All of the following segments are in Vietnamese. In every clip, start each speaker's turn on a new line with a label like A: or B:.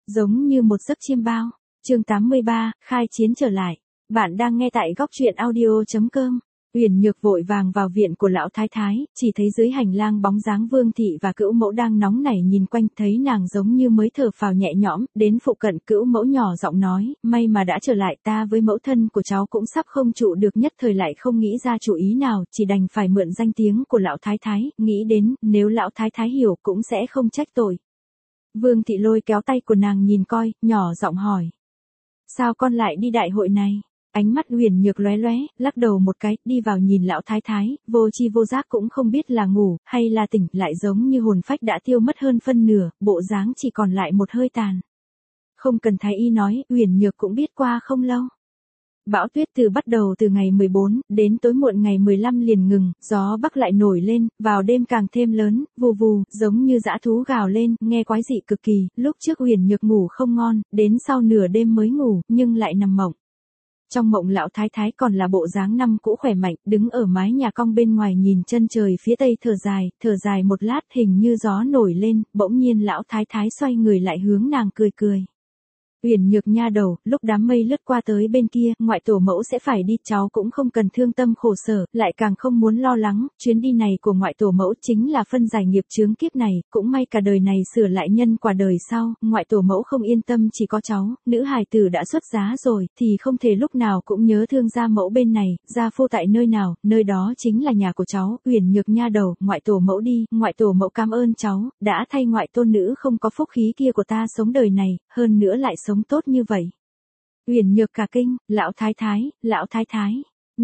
A: Giống như một giấc chiêm bao. Chương 83, khai chiến trở lại. Bạn đang nghe tại góc truyện audio.com. Uyển Nhược vội vàng vào viện của lão thái thái, chỉ thấy dưới hành lang bóng dáng Vương thị và Cữu mẫu đang nóng nảy nhìn quanh, thấy nàng giống như mới thở phào nhẹ nhõm, đến phụ cận Cữu mẫu nhỏ giọng nói, may mà đã trở lại, ta với mẫu thân của cháu cũng sắp không trụ được, nhất thời lại không nghĩ ra chủ ý nào, chỉ đành phải mượn danh tiếng của lão thái thái, nghĩ đến, nếu lão thái thái hiểu cũng sẽ không trách tội. Vương thị lôi kéo tay của nàng nhìn coi, nhỏ giọng hỏi. Sao con lại đi đại hội này? Ánh mắt Uyển Nhược lóe lóe, lắc đầu một cái, đi vào nhìn lão thái thái, vô chi vô giác cũng không biết là ngủ, hay là tỉnh, lại giống như hồn phách đã tiêu mất hơn phân nửa, bộ dáng chỉ còn lại một hơi tàn. Không cần thái y nói, Uyển Nhược cũng biết qua không lâu. Bão tuyết bắt đầu từ ngày 14, đến tối muộn ngày 15 liền ngừng, gió bắc lại nổi lên, vào đêm càng thêm lớn, vù vù, giống như dã thú gào lên, nghe quái dị cực kỳ, lúc trước Uyển Nhược ngủ không ngon, đến sau nửa đêm mới ngủ, nhưng lại nằm mộng. Trong mộng lão thái thái còn là bộ dáng năm cũ khỏe mạnh, đứng ở mái nhà cong bên ngoài nhìn chân trời phía tây thở dài một lát, hình như gió nổi lên, bỗng nhiên lão thái thái xoay người lại hướng nàng cười cười. Uyển Nhược nha đầu, lúc đám mây lướt qua tới bên kia, ngoại tổ mẫu sẽ phải đi, cháu cũng không cần thương tâm khổ sở, lại càng không muốn lo lắng, chuyến đi này của ngoại tổ mẫu chính là phân giải nghiệp chướng kiếp này, cũng may cả đời này sửa lại nhân quả đời sau, ngoại tổ mẫu không yên tâm chỉ có cháu, nữ hài tử đã xuất giá rồi, thì không thể lúc nào cũng nhớ thương gia mẫu bên này, gia phu tại nơi nào, nơi đó chính là nhà của cháu, Uyển Nhược nha đầu, ngoại tổ mẫu đi, ngoại tổ mẫu cảm ơn cháu, đã thay ngoại tôn nữ không có phúc khí kia của ta sống đời này, hơn nữa lại sống tốt như vậy. Uyển Nhược cả kinh, lão thái thái,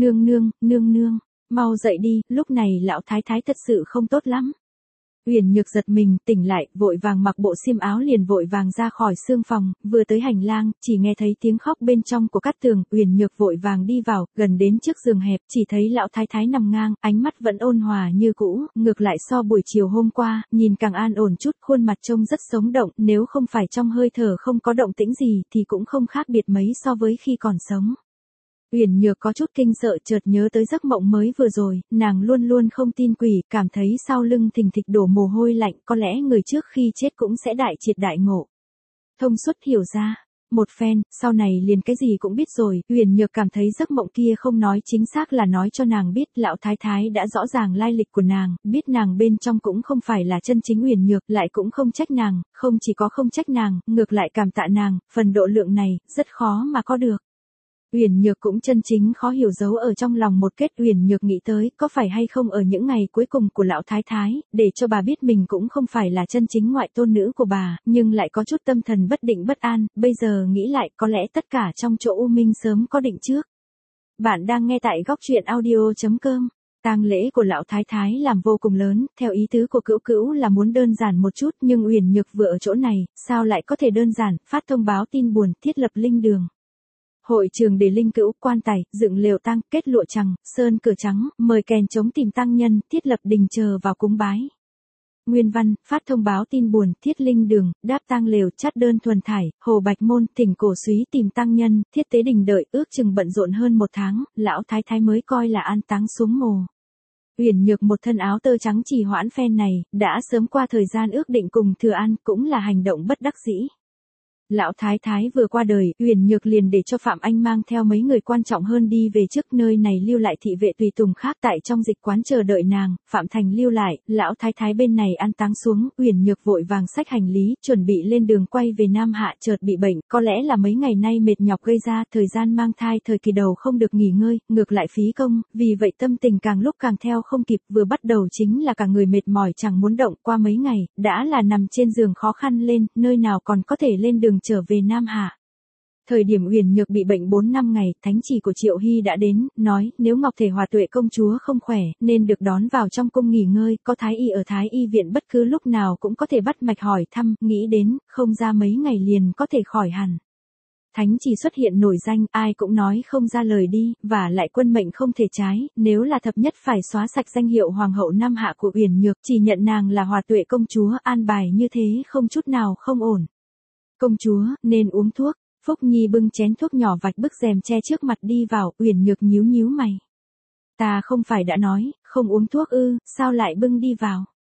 A: nương, mau dậy đi, lúc này lão thái thái thật sự không tốt lắm. Uyển Nhược giật mình, tỉnh lại, vội vàng mặc bộ xiêm áo liền vội vàng ra khỏi xương phòng, vừa tới hành lang, chỉ nghe thấy tiếng khóc bên trong của Cát Tường, Uyển Nhược vội vàng đi vào, gần đến trước giường hẹp, chỉ thấy lão thái thái nằm ngang, ánh mắt vẫn ôn hòa như cũ, ngược lại so buổi chiều hôm qua, nhìn càng an ổn chút, khuôn mặt trông rất sống động, nếu không phải trong hơi thở không có động tĩnh gì thì cũng không khác biệt mấy so với khi còn sống. Uyển Nhược có chút kinh sợ, chợt nhớ tới giấc mộng mới vừa rồi, nàng luôn luôn không tin quỷ, cảm thấy sau lưng thình thịch đổ mồ hôi lạnh, có lẽ người trước khi chết cũng sẽ đại triệt đại ngộ. Thông suốt hiểu ra, một phen, sau này liền cái gì cũng biết rồi, Uyển Nhược cảm thấy giấc mộng kia không nói chính xác là nói cho nàng biết, lão thái thái đã rõ ràng lai lịch của nàng, biết nàng bên trong cũng không phải là chân chính Uyển Nhược, lại cũng không trách nàng, không chỉ có không trách nàng, ngược lại cảm tạ nàng, phần độ lượng này, rất khó mà có được. Uyển Nhược cũng chân chính khó hiểu giấu ở trong lòng một kết. Uyển Nhược nghĩ tới, có phải hay không ở những ngày cuối cùng của lão thái thái, để cho bà biết mình cũng không phải là chân chính ngoại tôn nữ của bà, nhưng lại có chút tâm thần bất định bất an, bây giờ nghĩ lại có lẽ tất cả trong chỗ U Minh sớm có định trước. Bạn đang nghe tại góc truyện audio.com. Tang lễ của lão thái thái làm vô cùng lớn, theo ý tứ của Cữu Cữu là muốn đơn giản một chút, nhưng Uyển Nhược vừa ở chỗ này, sao lại có thể đơn giản, phát thông báo tin buồn, thiết lập linh đường. Hội trường để linh cữu, quan tài, dựng lều tang, kết lụa trắng, sơn cửa trắng, mời kèn trống tìm tăng nhân, thiết lập đình chờ vào cúng bái. Nguyên văn, phát thông báo tin buồn, thiết linh đường, đáp tang lều, chắt đơn thuần thải, hồ bạch môn, thỉnh cổ súy tìm tăng nhân, thiết tế đình đợi, ước chừng bận rộn hơn một tháng, lão thái thái mới coi là an táng xuống mồ. Uyển Nhược một thân áo tơ trắng trì hoãn phen này, đã sớm qua thời gian ước định cùng Thừa An, cũng là hành động bất đắc dĩ. Lão thái thái vừa qua đời, Uyển Nhược liền để cho Phạm Anh mang theo mấy người quan trọng hơn đi về trước, nơi này lưu lại thị vệ tùy tùng khác tại trong dịch quán chờ đợi nàng, Phạm Thành lưu lại, lão thái thái bên này an táng xuống, Uyển Nhược vội vàng xách hành lý, chuẩn bị lên đường quay về Nam Hạ, chợt bị bệnh, có lẽ là mấy ngày nay mệt nhọc gây ra, thời gian mang thai thời kỳ đầu không được nghỉ ngơi, ngược lại phí công, vì vậy tâm tình càng lúc càng theo không kịp, vừa bắt đầu chính là cả người mệt mỏi chẳng muốn động, qua mấy ngày, đã là nằm trên giường khó khăn lên, nơi nào còn có thể lên đường trở về Nam Hạ. Thời điểm Uyển Nhược bị bệnh 4-5 ngày, thánh chỉ của Triệu Hy đã đến, nói, nếu Ngọc Thể Hòa Tuệ công chúa không khỏe, nên được đón vào trong cung nghỉ ngơi, có thái y ở Thái y viện bất cứ lúc nào cũng có thể bắt mạch hỏi thăm, nghĩ đến, không ra mấy ngày liền có thể khỏi hẳn. Thánh chỉ xuất hiện nổi danh, ai cũng nói không ra lời đi, và lại quân mệnh không thể trái, nếu là thập nhất phải xóa sạch danh hiệu Hoàng hậu Nam Hạ của Uyển Nhược, chỉ nhận nàng là Hòa Tuệ công chúa, an bài như thế không chút nào không ổn. Công chúa, nên uống thuốc. Phúc Nhi bưng chén thuốc nhỏ vạch bức rèm che trước mặt đi vào, Uyển Nhược nhíu mày. Ta không phải đã nói, không uống thuốc ư, sao lại bưng đi vào?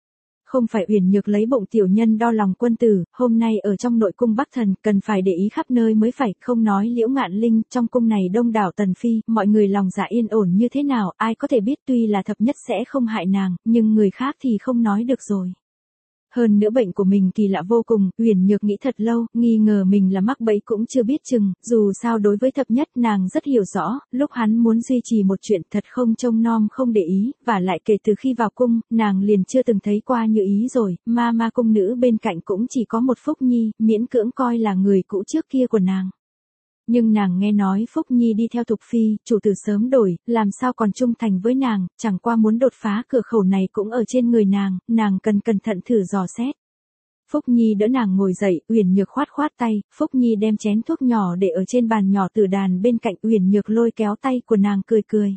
A: không phải Uyển Nhược lấy bụng tiểu nhân đo lòng quân tử, hôm nay ở trong nội cung Bắc Thần, cần phải để ý khắp nơi mới phải, không nói Liễu Ngạn Linh, trong cung này đông đảo tần phi, mọi người lòng dạ yên ổn như thế nào, ai có thể biết, tuy là thập nhất sẽ không hại nàng, nhưng người khác thì không nói được rồi. Hơn nữa bệnh của mình kỳ lạ vô cùng, Uyển Nhược nghĩ thật lâu, nghi ngờ mình là mắc bẫy cũng chưa biết chừng, dù sao đối với thập nhất nàng rất hiểu rõ, lúc hắn muốn duy trì một chuyện thật không trông nom không để ý, và lại kể từ khi vào cung, nàng liền chưa từng thấy qua như ý rồi, ma cung nữ bên cạnh cũng chỉ có một Phúc Nhi, miễn cưỡng coi là người cũ trước kia của nàng. Nhưng nàng nghe nói Phúc Nhi đi theo Thục Phi, chủ tử sớm đổi, làm sao còn trung thành với nàng, chẳng qua muốn đột phá cửa khẩu này cũng ở trên người nàng cần cẩn thận thử dò xét. Phúc Nhi đỡ nàng ngồi dậy, Uyển Nhược khoát khoát tay, Phúc Nhi đem chén thuốc nhỏ để ở trên bàn nhỏ tử đàn bên cạnh, Uyển Nhược lôi kéo tay của nàng cười cười.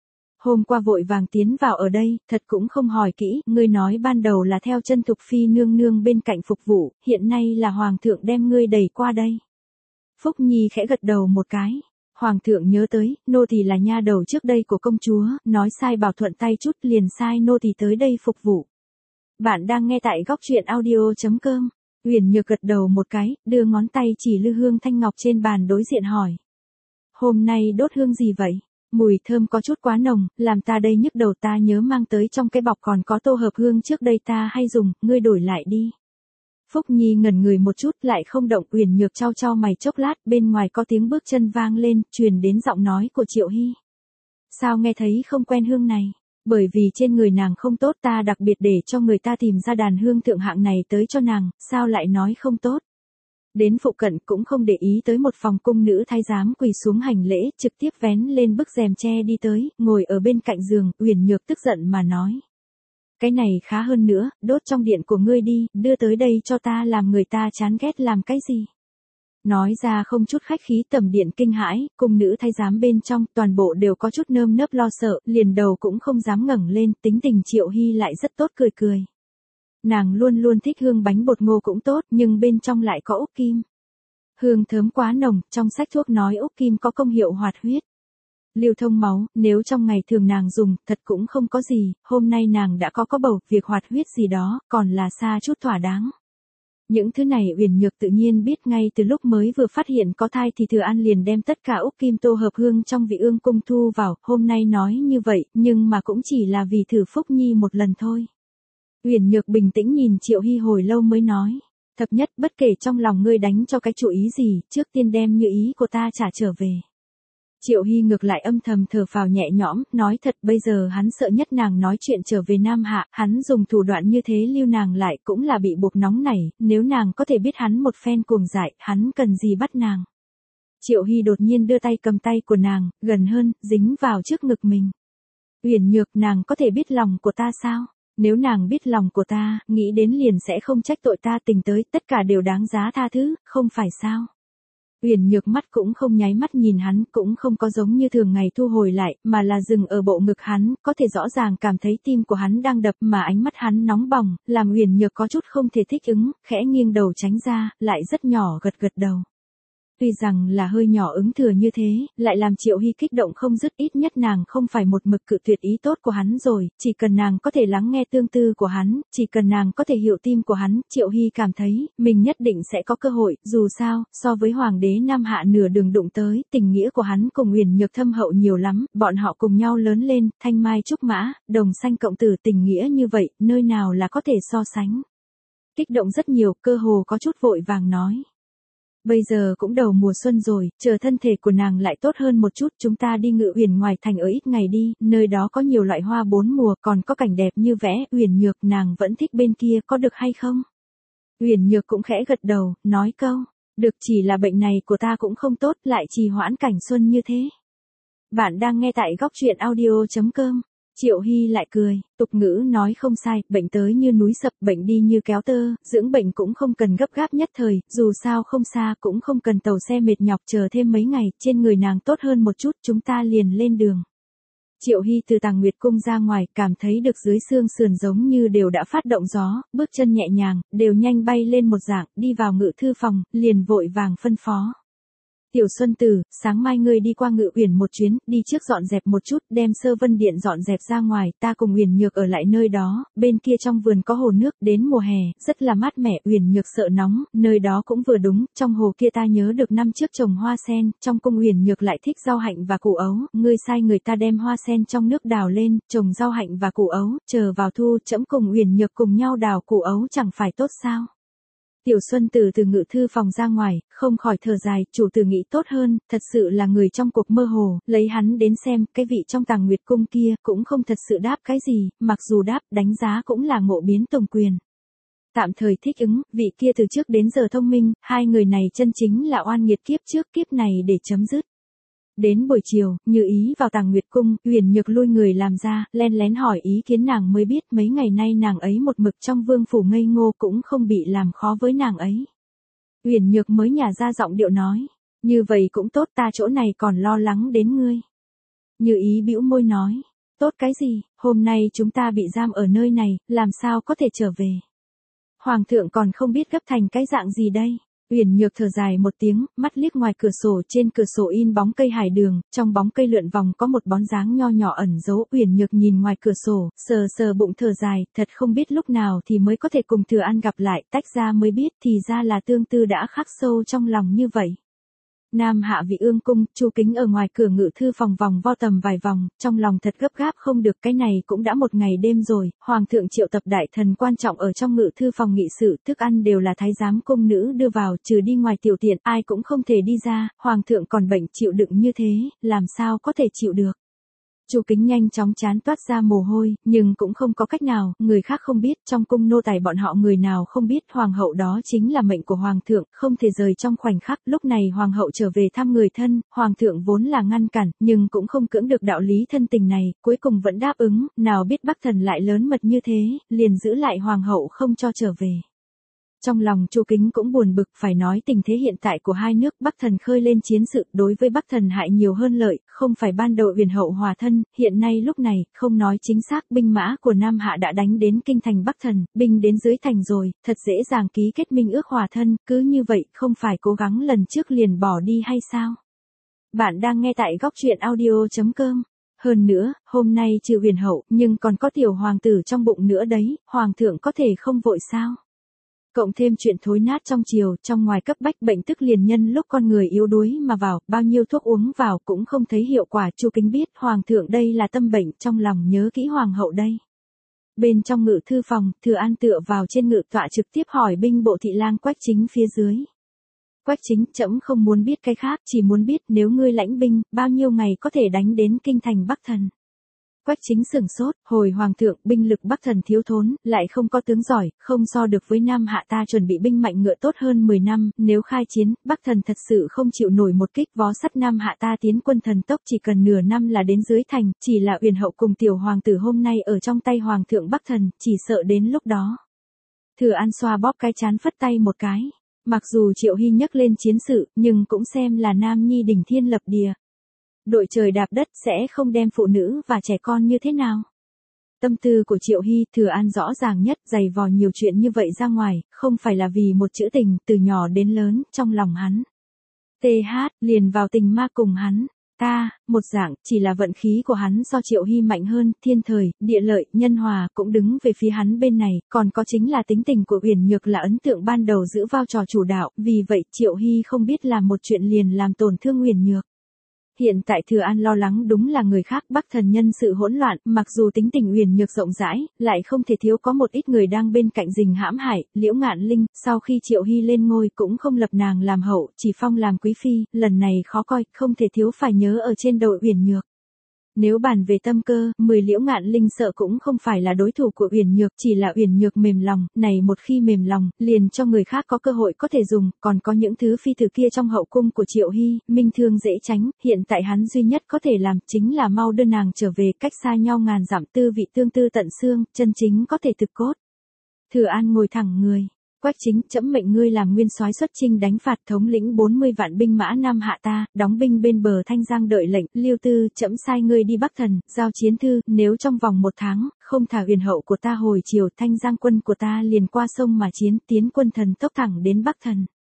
A: Hôm qua vội vàng tiến vào ở đây, thật cũng không hỏi kỹ, ngươi nói ban đầu là theo chân Thục Phi nương nương bên cạnh phục vụ, hiện nay là Hoàng thượng đem ngươi đẩy qua đây. Phúc Nhi khẽ gật đầu một cái. Hoàng thượng nhớ tới, nô tỳ là nha đầu trước đây của công chúa, nói sai bảo thuận tay chút liền sai nô tỳ tới đây phục vụ. Bạn đang nghe tại góc truyện audio.com. Uyển Nhược gật đầu một cái, đưa ngón tay chỉ lư hương thanh ngọc trên bàn đối diện hỏi. Hôm nay đốt hương gì vậy? Mùi thơm có chút quá nồng, làm ta đây nhức đầu, ta nhớ mang tới trong cái bọc còn có tô hợp hương trước đây ta hay dùng, ngươi đổi lại đi. Phúc Nhi ngẩn người một chút lại không động, Uyển Nhược chau chau mày chốc lát, bên ngoài có tiếng bước chân vang lên, truyền đến giọng nói của Triệu Hy. Sao nghe thấy không quen hương này? Bởi vì trên người nàng không tốt, ta đặc biệt để cho người ta tìm ra đàn hương thượng hạng này tới cho nàng, sao lại nói không tốt? Đến phụ cận cũng không để ý tới một phòng cung nữ thái giám quỳ xuống hành lễ, trực tiếp vén lên bức rèm tre đi tới, ngồi ở bên cạnh giường, Uyển Nhược tức giận mà nói. Cái này khá hơn nữa, đốt trong điện của ngươi đi, đưa tới đây cho ta, làm người ta chán ghét làm cái gì. Nói ra không chút khách khí, tầm điện kinh hãi, cung nữ thái giám bên trong, toàn bộ đều có chút nơm nớp lo sợ, liền đầu cũng không dám ngẩng lên, tính tình Triệu Hy lại rất tốt, cười cười. Nàng luôn luôn thích hương bánh bột ngô cũng tốt, nhưng bên trong lại có úc kim. Hương thơm quá nồng, trong sách thuốc nói úc kim có công hiệu hoạt huyết, lưu thông máu, nếu trong ngày thường nàng dùng, thật cũng không có gì, hôm nay nàng đã có bầu, việc hoạt huyết gì đó, còn là xa chút thỏa đáng. Những thứ này Uyển Nhược tự nhiên biết ngay từ lúc mới vừa phát hiện có thai thì Thừa An liền đem tất cả úc kim tô hợp hương trong vị ương cung thu vào, hôm nay nói như vậy, nhưng mà cũng chỉ là vì thử Phúc Nhi một lần thôi. Uyển Nhược bình tĩnh nhìn Triệu Hy hồi lâu mới nói, thập nhất, bất kể trong lòng ngươi đánh cho cái chủ ý gì, trước tiên đem như ý của ta trả trở về. Triệu Hy ngược lại âm thầm thở phào nhẹ nhõm, nói thật bây giờ hắn sợ nhất nàng nói chuyện trở về Nam Hạ, hắn dùng thủ đoạn như thế lưu nàng lại cũng là bị buộc nóng nảy, nếu nàng có thể biết hắn một phen cuồng dại, hắn cần gì bắt nàng. Triệu Hy đột nhiên đưa tay cầm tay của nàng, gần hơn, dính vào trước ngực mình. Uyển Nhược, nàng có thể biết lòng của ta sao? Nếu nàng biết lòng của ta, nghĩ đến liền sẽ không trách tội ta, tình tới, tất cả đều đáng giá tha thứ, không phải sao? Uyển Nhược mắt cũng không nháy mắt nhìn hắn, cũng không có giống như thường ngày thu hồi lại, mà là dừng ở bộ ngực hắn, có thể rõ ràng cảm thấy tim của hắn đang đập, mà ánh mắt hắn nóng bỏng, làm Uyển Nhược có chút không thể thích ứng, khẽ nghiêng đầu tránh ra, lại rất nhỏ gật gật đầu. Tuy rằng là hơi nhỏ ứng thừa như thế, lại làm Triệu Hy kích động không dứt, ít nhất nàng không phải một mực cự tuyệt ý tốt của hắn rồi, chỉ cần nàng có thể lắng nghe tương tư của hắn, chỉ cần nàng có thể hiểu tim của hắn, Triệu Hy cảm thấy, mình nhất định sẽ có cơ hội, dù sao, so với Hoàng đế Nam Hạ nửa đường đụng tới, tình nghĩa của hắn cùng Uyển Nhược thâm hậu nhiều lắm, bọn họ cùng nhau lớn lên, thanh mai trúc mã, đồng sanh cộng tử, tình nghĩa như vậy, nơi nào là có thể so sánh. Kích động rất nhiều, cơ hồ có chút vội vàng nói. Bây giờ cũng đầu mùa xuân rồi, chờ thân thể của nàng lại tốt hơn một chút, chúng ta đi Ngự Uyển ngoài thành ở ít ngày đi, nơi đó có nhiều loại hoa bốn mùa, còn có cảnh đẹp như vẽ. Uyển Nhược, nàng vẫn thích bên kia, có được hay không? Uyển Nhược cũng khẽ gật đầu, nói câu, được, chỉ là bệnh này của ta cũng không tốt, lại trì hoãn cảnh xuân như thế. Bạn đang nghe tại góc truyện audio.com. Triệu Hy lại cười, tục ngữ nói không sai, bệnh tới như núi sập, bệnh đi như kéo tơ, dưỡng bệnh cũng không cần gấp gáp nhất thời, dù sao không xa cũng không cần tàu xe mệt nhọc, chờ thêm mấy ngày, trên người nàng tốt hơn một chút, chúng ta liền lên đường. Triệu Hy từ Tàng Nguyệt cung ra ngoài, cảm thấy được dưới xương sườn giống như đều đã phát động gió, bước chân nhẹ nhàng, đều nhanh bay lên một dạng, đi vào ngự thư phòng, liền vội vàng phân phó. Tiểu Xuân Tử, sáng mai ngươi đi qua Ngự Uyển một chuyến, đi trước dọn dẹp một chút, đem Sơ Vân Điện dọn dẹp ra ngoài, ta cùng Uyển Nhược ở lại nơi đó, bên kia trong vườn có hồ nước, đến mùa hè, rất là mát mẻ, Uyển Nhược sợ nóng, nơi đó cũng vừa đúng, trong hồ kia ta nhớ được năm trước trồng hoa sen, trong cung Uyển Nhược lại thích rau hạnh và củ ấu, ngươi sai người ta đem hoa sen trong nước đào lên, trồng rau hạnh và củ ấu, chờ vào thu, trẫm cùng Uyển Nhược cùng nhau đào củ ấu chẳng phải tốt sao? Tiểu Xuân Tử từ ngự thư phòng ra ngoài, không khỏi thở dài, chủ tử nghĩ tốt hơn, thật sự là người trong cuộc mơ hồ, lấy hắn đến xem, cái vị trong Tàng Nguyệt cung kia, cũng không thật sự đáp cái gì, mặc dù đáp, đánh giá cũng là ngộ biến tùng quyền. Tạm thời thích ứng, vị kia từ trước đến giờ thông minh, hai người này chân chính là oan nghiệt kiếp trước kiếp này để chấm dứt. Đến buổi chiều, Như Ý vào Tàng Nguyệt cung, Uyển Nhược lui người làm ra, len lén hỏi ý kiến nàng mới biết mấy ngày nay nàng ấy một mực trong vương phủ ngây ngô cũng không bị làm khó với nàng ấy. Uyển Nhược mới nhả ra giọng điệu nói, như vậy cũng tốt, ta chỗ này còn lo lắng đến ngươi. Như Ý bĩu môi nói, tốt cái gì, hôm nay chúng ta bị giam ở nơi này, làm sao có thể trở về. Hoàng thượng còn không biết gấp thành cái dạng gì đây. Uyển Nhược thở dài một tiếng, mắt liếc ngoài cửa sổ, trên cửa sổ in bóng cây hải đường, trong bóng cây lượn vòng có một bóng dáng nho nhỏ ẩn giấu. Uyển Nhược nhìn ngoài cửa sổ, sờ sờ bụng thở dài, thật không biết lúc nào thì mới có thể cùng Thừa An gặp lại, tách ra mới biết thì ra là tương tư đã khắc sâu trong lòng như vậy. Nam Hạ Vị Ương cung, Chu Kính ở ngoài cửa ngự thư phòng vòng vo tầm vài vòng, trong lòng thật gấp gáp không được, cái này cũng đã một ngày đêm rồi, hoàng thượng triệu tập đại thần quan trọng ở trong ngự thư phòng nghị sự, thức ăn đều là thái giám cung nữ đưa vào, trừ đi ngoài tiểu tiện, ai cũng không thể đi ra, hoàng thượng còn bệnh chịu đựng như thế, làm sao có thể chịu được. Chu Kính nhanh chóng chán toát ra mồ hôi, nhưng cũng không có cách nào, người khác không biết, trong cung nô tài bọn họ người nào không biết, hoàng hậu đó chính là mệnh của hoàng thượng, không thể rời trong khoảnh khắc. Lúc này hoàng hậu trở về thăm người thân, hoàng thượng vốn là ngăn cản, nhưng cũng không cưỡng được đạo lý thân tình này, cuối cùng vẫn đáp ứng, nào biết Bắc Thần lại lớn mật như thế, liền giữ lại hoàng hậu không cho trở về. Trong lòng Chu Kính cũng buồn bực, phải nói tình thế hiện tại của hai nước, Bắc Thần khơi lên chiến sự, đối với Bắc Thần hại nhiều hơn lợi, không phải ban đầu Uyển hậu hòa thân, hiện nay lúc này, không nói chính xác, binh mã của Nam Hạ đã đánh đến kinh thành Bắc Thần, binh đến dưới thành rồi, thật dễ dàng ký kết minh ước hòa thân, cứ như vậy, không phải cố gắng lần trước liền bỏ đi hay sao? Bạn đang nghe tại góc truyện audio.com. Hơn nữa, hôm nay trừ Uyển hậu, nhưng còn có tiểu hoàng tử trong bụng nữa đấy, hoàng thượng có thể không vội sao? Cộng thêm chuyện thối nát trong triều, trong ngoài cấp bách bệnh tức liền nhân lúc con người yếu đuối mà vào, bao nhiêu thuốc uống vào cũng không thấy hiệu quả. Chu Kính biết hoàng thượng đây là tâm bệnh, trong lòng nhớ kỹ hoàng hậu đây. Bên trong ngự thư phòng, Thừa An tựa vào trên ngự tọa trực tiếp hỏi binh bộ thị lang Quách Chính phía dưới. Quách Chính, trẫm không muốn biết cái khác, chỉ muốn biết nếu ngươi lãnh binh, bao nhiêu ngày có thể đánh đến kinh thành Bắc Thần. Quách Chính sửng sốt, hồi hoàng thượng, binh lực Bắc Thần thiếu thốn, lại không có tướng giỏi, không so được với Nam Hạ ta chuẩn bị binh mạnh ngựa tốt hơn 10 năm, nếu khai chiến, Bắc Thần thật sự không chịu nổi một kích vó sắt Nam Hạ ta tiến quân thần tốc chỉ cần nửa năm là đến dưới thành, chỉ là Uyển hậu cùng tiểu hoàng tử hôm nay ở trong tay hoàng thượng Bắc Thần, chỉ sợ đến lúc đó. Thừa An xoa bóp cái chán phất tay một cái, mặc dù Triệu Hy nhắc lên chiến sự, nhưng cũng xem là nam nhi đỉnh thiên lập địa. Đội trời đạp đất sẽ không đem phụ nữ và trẻ con như thế nào. Tâm tư của Triệu Hy, Thừa An rõ ràng nhất, dày vò nhiều chuyện như vậy ra ngoài, không phải là vì một chữ tình, từ nhỏ đến lớn, trong lòng hắn. TH, liền vào tình ma cùng hắn. Ta, một dạng, chỉ là vận khí của hắn do Triệu Hy mạnh hơn, thiên thời, địa lợi, nhân hòa, cũng đứng về phía hắn bên này, còn có chính là tính tình của Uyển Nhược là ấn tượng ban đầu giữ vai trò chủ đạo, vì vậy Triệu Hy không biết làm một chuyện liền làm tổn thương Uyển Nhược. Hiện tại Thừa An lo lắng đúng là người khác, Bắc Thần nhân sự hỗn loạn, mặc dù tính tình Uyển Nhược rộng rãi, lại không thể thiếu có một ít người đang bên cạnh rình hãm hại. Liễu Ngạn Linh, sau khi Triệu Hy lên ngôi cũng không lập nàng làm hậu, chỉ phong làm quý phi, lần này khó coi, không thể thiếu phải nhớ ở trên đầu Uyển Nhược. Nếu bàn về tâm cơ, 10 Liễu Ngạn Linh sợ cũng không phải là đối thủ của Uyển Nhược, chỉ là Uyển Nhược mềm lòng, này một khi mềm lòng, liền cho người khác có cơ hội có thể dùng, còn có những thứ phi tử kia trong hậu cung của Triệu Hy, minh thương dễ tránh, hiện tại hắn duy nhất có thể làm chính là mau đưa nàng trở về, cách xa nhau ngàn dặm, tư vị tương tư tận xương, chân chính có thể thực cốt. Thừa An ngồi thẳng người. Quách Chính, trẫm mệnh ngươi làm nguyên soái xuất chinh đánh phạt, thống lĩnh 40 vạn binh mã Nam Hạ ta, đóng binh bên bờ Thanh Giang đợi lệnh. Liêu Tư, trẫm sai ngươi đi Bắc Thần, giao chiến thư, nếu trong vòng 1 tháng, không thả Uyển hậu của ta hồi chiều, Thanh Giang quân của ta liền qua sông mà chiến, tiến quân thần tốc thẳng đến Bắc Thần.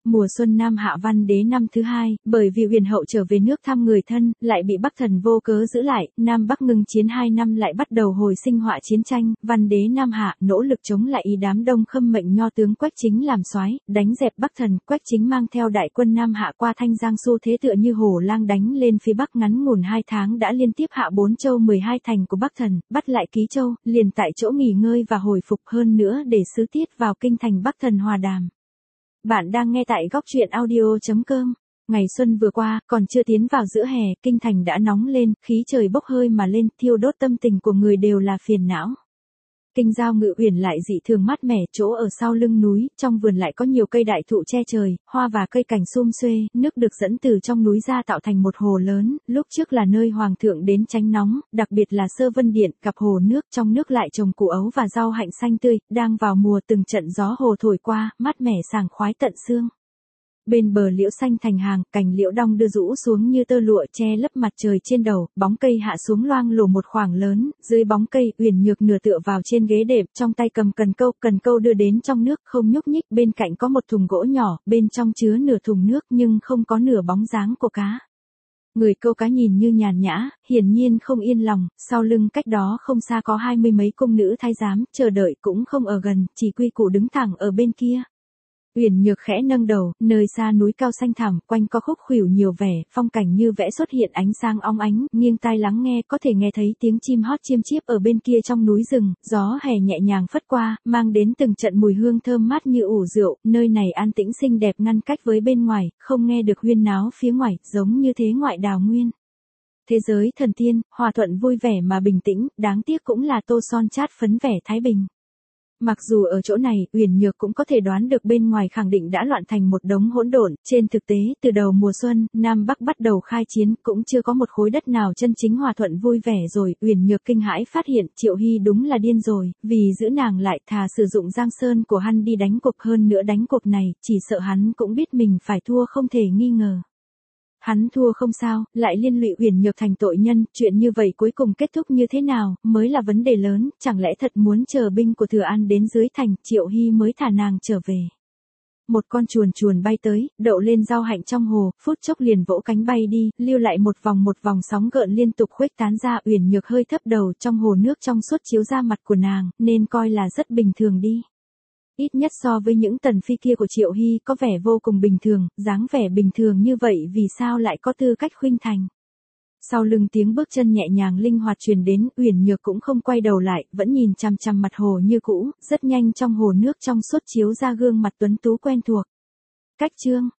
A: Mùa xuân Nam Hạ Văn Đế năm thứ hai, bởi vì Huyền hậu trở về nước thăm người thân, lại bị Bắc Thần vô cớ giữ lại, Nam Bắc ngưng chiến 2 năm lại bắt đầu hồi sinh họa chiến tranh, Văn Đế Nam Hạ nỗ lực chống lại ý đám Đông Khâm mệnh nho tướng Quách Chính làm soái, đánh dẹp Bắc Thần, Quách Chính mang theo đại quân Nam Hạ qua Thanh Giang xu thế tựa như hổ lang đánh lên phía Bắc, ngắn ngủn 2 tháng đã liên tiếp hạ 4 châu 12 thành của Bắc Thần, bắt lại Ký Châu, liền tại chỗ nghỉ ngơi và hồi phục, hơn nữa để sứ tiết vào kinh thành Bắc Thần hòa đàm. Bạn đang nghe tại góc truyện audio.com. Ngày xuân vừa qua, còn chưa tiến vào giữa hè, kinh thành đã nóng lên, khí trời bốc hơi mà lên, thiêu đốt tâm tình của người đều là phiền não. Kinh Giao Ngự Uyển lại dị thường mát mẻ, chỗ ở sau lưng núi, trong vườn lại có nhiều cây đại thụ che trời, hoa và cây cảnh sum xuê, nước được dẫn từ trong núi ra tạo thành một hồ lớn, lúc trước là nơi hoàng thượng đến tránh nóng, đặc biệt là Sơ Vân Điện, cặp hồ nước, trong nước lại trồng củ ấu và rau hạnh xanh tươi, đang vào mùa, từng trận gió hồ thổi qua, mát mẻ sảng khoái tận xương. Bên bờ liễu xanh thành hàng, cành liễu đong đưa rũ xuống như tơ lụa che lấp mặt trời trên đầu, bóng cây hạ xuống loang lổ một khoảng lớn, dưới bóng cây, Uyển Nhược nửa tựa vào trên ghế đệm, trong tay cầm cần câu đưa đến trong nước, không nhúc nhích, bên cạnh có một thùng gỗ nhỏ, bên trong chứa nửa thùng nước nhưng không có nửa bóng dáng của cá. Người câu cá nhìn như nhàn nhã, hiển nhiên không yên lòng, sau lưng cách đó không xa có 20 mấy cung nữ thái giám, chờ đợi cũng không ở gần, chỉ quy củ đứng thẳng ở bên kia. Uyển Nhược khẽ nâng đầu, nơi xa núi cao xanh thẳm, quanh co khúc khuỷu nhiều vẻ, phong cảnh như vẽ xuất hiện ánh sáng óng ánh, nghiêng tai lắng nghe có thể nghe thấy tiếng chim hót chiêm chiếp ở bên kia trong núi rừng, gió hè nhẹ nhàng phất qua, mang đến từng trận mùi hương thơm mát như ủ rượu, nơi này an tĩnh xinh đẹp ngăn cách với bên ngoài, không nghe được huyên náo phía ngoài, giống như thế ngoại đào nguyên. Thế giới thần tiên, hòa thuận vui vẻ mà bình tĩnh, đáng tiếc cũng là tô son chát phấn vẻ thái bình. Mặc dù ở chỗ này, Uyển Nhược cũng có thể đoán được bên ngoài khẳng định đã loạn thành một đống hỗn độn, trên thực tế, từ đầu mùa xuân, Nam Bắc bắt đầu khai chiến, cũng chưa có một khối đất nào chân chính hòa thuận vui vẻ rồi, Uyển Nhược kinh hãi phát hiện, Triệu Hy đúng là điên rồi, vì giữ nàng lại, thà sử dụng Giang Sơn của hắn đi đánh cuộc, hơn nữa đánh cuộc này, chỉ sợ hắn cũng biết mình phải thua không thể nghi ngờ. Hắn thua không sao, lại liên lụy Uyển Nhược thành tội nhân, chuyện như vậy cuối cùng kết thúc như thế nào, mới là vấn đề lớn, chẳng lẽ thật muốn chờ binh của Thừa An đến dưới thành, Triệu Hy mới thả nàng trở về. Một con chuồn bay tới, đậu lên rau hạnh trong hồ, phút chốc liền vỗ cánh bay đi, lưu lại một vòng sóng gợn liên tục khuếch tán ra, Uyển Nhược hơi thấp đầu, trong hồ nước trong suốt chiếu ra mặt của nàng, nên coi là rất bình thường đi. Ít nhất so với những tần phi kia của Triệu Hy có vẻ vô cùng bình thường, dáng vẻ bình thường như vậy vì sao lại có tư cách khuynh thành. Sau lưng tiếng bước chân nhẹ nhàng linh hoạt truyền đến, Uyển Nhược cũng không quay đầu lại, vẫn nhìn chằm chằm mặt hồ như cũ, rất nhanh trong hồ nước trong suốt chiếu ra gương mặt tuấn tú quen thuộc. Cách chương